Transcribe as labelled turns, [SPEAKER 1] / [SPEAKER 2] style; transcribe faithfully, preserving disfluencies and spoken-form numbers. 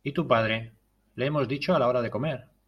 [SPEAKER 1] ¿Y tu padre? Le hemos dicho a la hora de comer.